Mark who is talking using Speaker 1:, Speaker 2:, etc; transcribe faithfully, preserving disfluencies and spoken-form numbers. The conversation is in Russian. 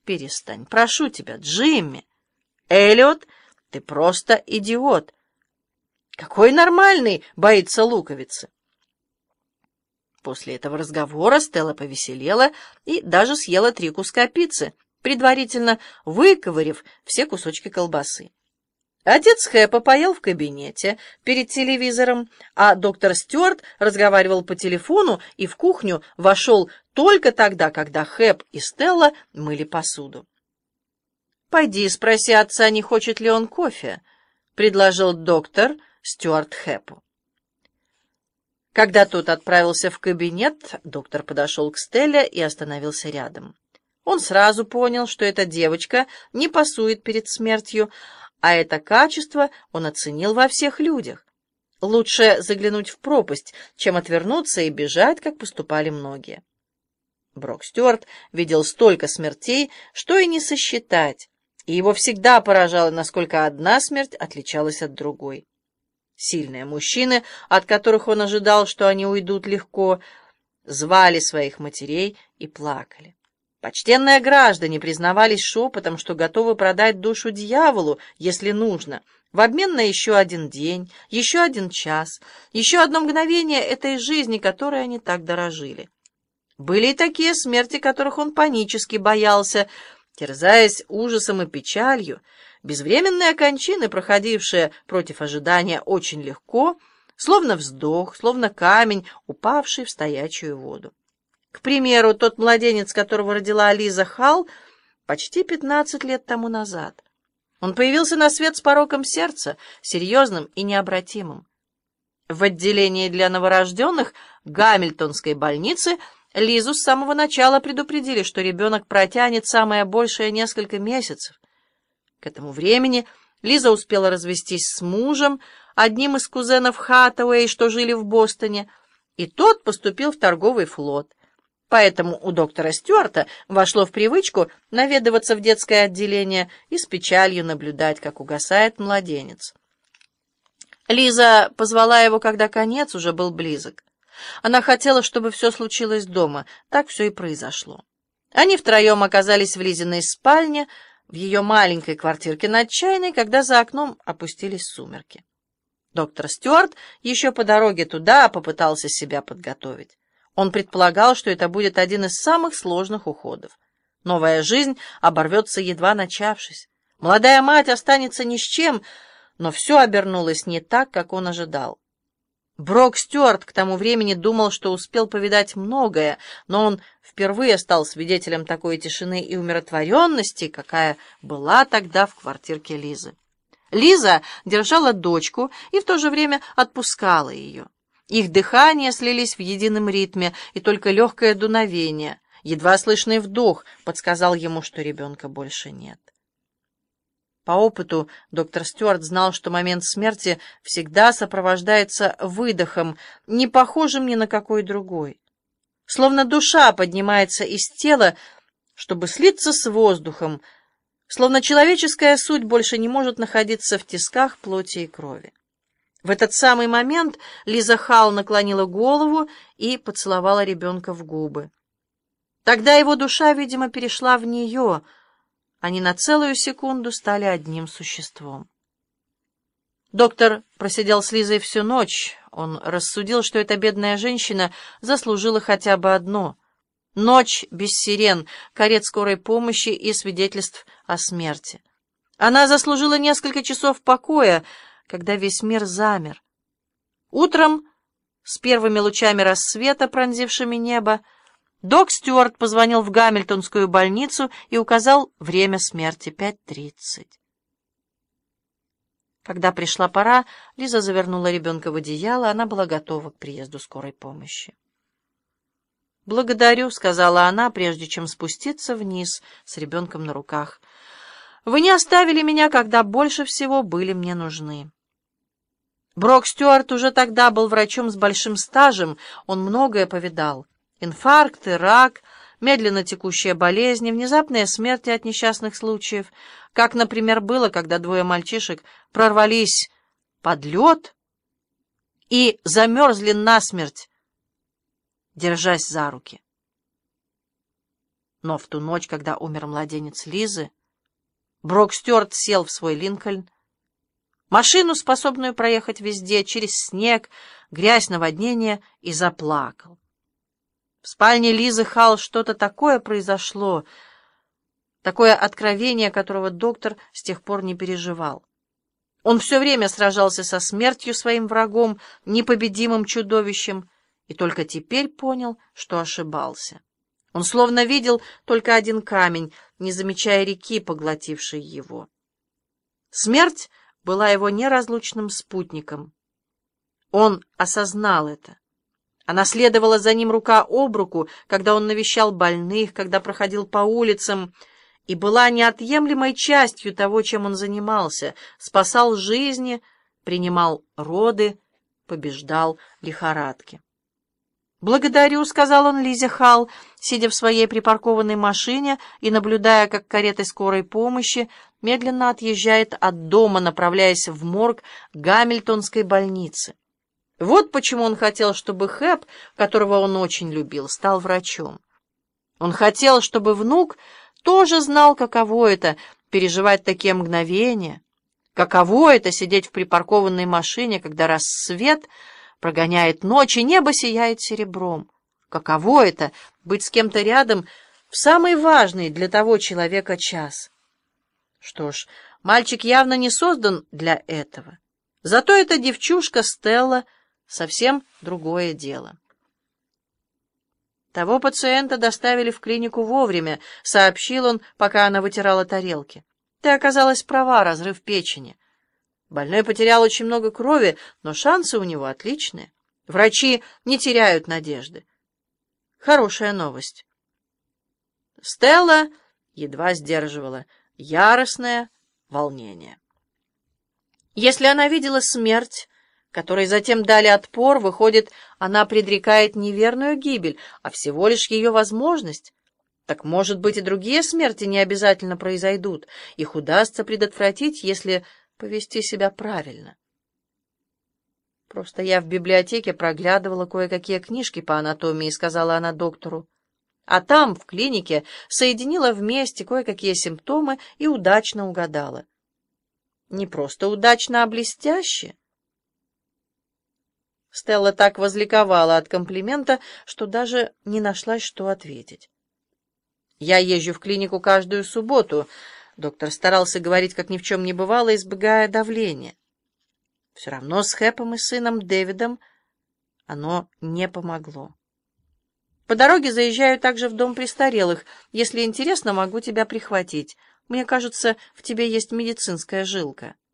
Speaker 1: Перестань, прошу тебя, Джимми. Эллиот, ты просто идиот. Какой нормальный боится луковицы? После этого разговора Стелла повеселела и даже съела три куска пиццы, предварительно выковырив все кусочки колбасы. Отец Хэпа поел в кабинете перед телевизором, а доктор Стюарт разговаривал по телефону и в кухню вошел только тогда, когда Хэп и Стелла мыли посуду. «Пойди спроси отца, не хочет ли он кофе», — предложил доктор Стюарт Хэпу. Когда тот отправился в кабинет, доктор подошел к Стелле и остановился рядом. Он сразу понял, что эта девочка не пасует перед смертью, а это качество он оценил во всех людях. Лучше заглянуть в пропасть, чем отвернуться и бежать, как поступали многие. Брок Стюарт видел столько смертей, что и не сосчитать, и его всегда поражало, насколько одна смерть отличалась от другой. Сильные мужчины, от которых он ожидал, что они уйдут легко, звали своих матерей и плакали. Почтенные граждане признавались шепотом, что готовы продать душу дьяволу, если нужно, в обмен на еще один день, еще один час, еще одно мгновение этой жизни, которой они так дорожили. Были и такие смерти, которых он панически боялся, терзаясь ужасом и печалью, безвременные кончины, проходившие против ожидания очень легко, словно вздох, словно камень, упавший в стоячую воду. К примеру, тот младенец, которого родила Лиза Халл почти пятнадцать лет тому назад. Он появился на свет с пороком сердца, серьезным и необратимым. В отделении для новорожденных Гамильтонской больницы Лизу с самого начала предупредили, что ребенок протянет самое большее несколько месяцев. К этому времени Лиза успела развестись с мужем, одним из кузенов Хаттауэй, что жили в Бостоне, и тот поступил в торговый флот. Поэтому у доктора Стюарта вошло в привычку наведываться в детское отделение и с печалью наблюдать, как угасает младенец. Лиза позвала его, когда конец уже был близок. Она хотела, чтобы все случилось дома. Так все и произошло. Они втроем оказались в Лизиной спальне, в ее маленькой квартирке над чайной, когда за окном опустились сумерки. Доктор Стюарт еще по дороге туда попытался себя подготовить. Он предполагал, что это будет один из самых сложных уходов. Новая жизнь оборвется, едва начавшись. Молодая мать останется ни с чем, но все обернулось не так, как он ожидал. Брок Стюарт к тому времени думал, что успел повидать многое, но он впервые стал свидетелем такой тишины и умиротворенности, какая была тогда в квартирке Лизы. Лиза держала дочку и в то же время отпускала ее. Их дыхания слились в едином ритме, и только легкое дуновение, едва слышный вдох, подсказал ему, что ребенка больше нет. По опыту доктор Стюарт знал, что момент смерти всегда сопровождается выдохом, не похожим ни на какой другой. Словно душа поднимается из тела, чтобы слиться с воздухом, словно человеческая суть больше не может находиться в тисках плоти и крови. В этот самый момент Лиза Халл наклонила голову и поцеловала ребенка в губы. Тогда его душа, видимо, перешла в нее. Они на целую секунду стали одним существом. Доктор просидел с Лизой всю ночь. Он рассудил, что эта бедная женщина заслужила хотя бы одно — ночь без сирен, карет скорой помощи и свидетельств о смерти. Она заслужила несколько часов покоя, когда весь мир замер. Утром, с первыми лучами рассвета, пронзившими небо, док Стюарт позвонил в Гамильтонскую больницу и указал время смерти — пять тридцать. Когда пришла пора, Лиза завернула ребенка в одеяло, она была готова к приезду скорой помощи. «Благодарю», — сказала она, прежде чем спуститься вниз с ребенком на руках. «Вы не оставили меня, когда больше всего были мне нужны». Брок Стюарт уже тогда был врачом с большим стажем, он многое повидал. Инфаркты, рак, медленно текущие болезни, внезапные смерти от несчастных случаев, как, например, было, когда двое мальчишек прорвались под лед и замерзли насмерть, держась за руки. Но в ту ночь, когда умер младенец Лизы, Брок Стюарт сел в свой Линкольн, машину, способную проехать везде, через снег, грязь, наводнение, и заплакал. В спальне Лизы Халл что-то такое произошло, такое откровение, которого доктор с тех пор не переживал. Он все время сражался со смертью, своим врагом, непобедимым чудовищем, и только теперь понял, что ошибался. Он словно видел только один камень, не замечая реки, поглотившей его. Смерть была его неразлучным спутником. Он осознал это. Она следовала за ним рука об руку, когда он навещал больных, когда проходил по улицам, и была неотъемлемой частью того, чем он занимался, спасал жизни, принимал роды, побеждал лихорадки. «Благодарю», — сказал он Лизе Халл, сидя в своей припаркованной машине и наблюдая, как карета скорой помощи медленно отъезжает от дома, направляясь в морг Гамильтонской больницы. Вот почему он хотел, чтобы Хэп, которого он очень любил, стал врачом. Он хотел, чтобы внук тоже знал, каково это — переживать такие мгновения, каково это — сидеть в припаркованной машине, когда рассвет прогоняет ночь, и небо сияет серебром. Каково это — быть с кем-то рядом в самый важный для того человека час. Что ж, мальчик явно не создан для этого. Зато эта девчушка Стелла — совсем другое дело. «Того пациента доставили в клинику вовремя», — сообщил он, пока она вытирала тарелки. «Ты оказалась права, разрыв печени. Больной потерял очень много крови, но шансы у него отличные. Врачи не теряют надежды. Хорошая новость». Стелла едва сдерживала яростное волнение. Если она видела смерть, которой затем дали отпор, выходит, она предрекает не верную гибель, а всего лишь ее возможность. Так, может быть, и другие смерти не обязательно произойдут. Их удастся предотвратить, если повести себя правильно. «Просто я в библиотеке проглядывала кое-какие книжки по анатомии», — сказала она доктору. «А там, в клинике, соединила вместе кое-какие симптомы и удачно угадала». «Не просто удачно, а блестяще». Стелла так возликовала от комплимента, что даже не нашлась, что ответить. «Я езжу в клинику каждую субботу», — доктор старался говорить, как ни в чем не бывало, избегая давления. Все равно с Хэпом и сыном Дэвидом оно не помогло. «По дороге заезжаю также в дом престарелых. Если интересно, могу тебя прихватить. Мне кажется, в тебе есть медицинская жилка».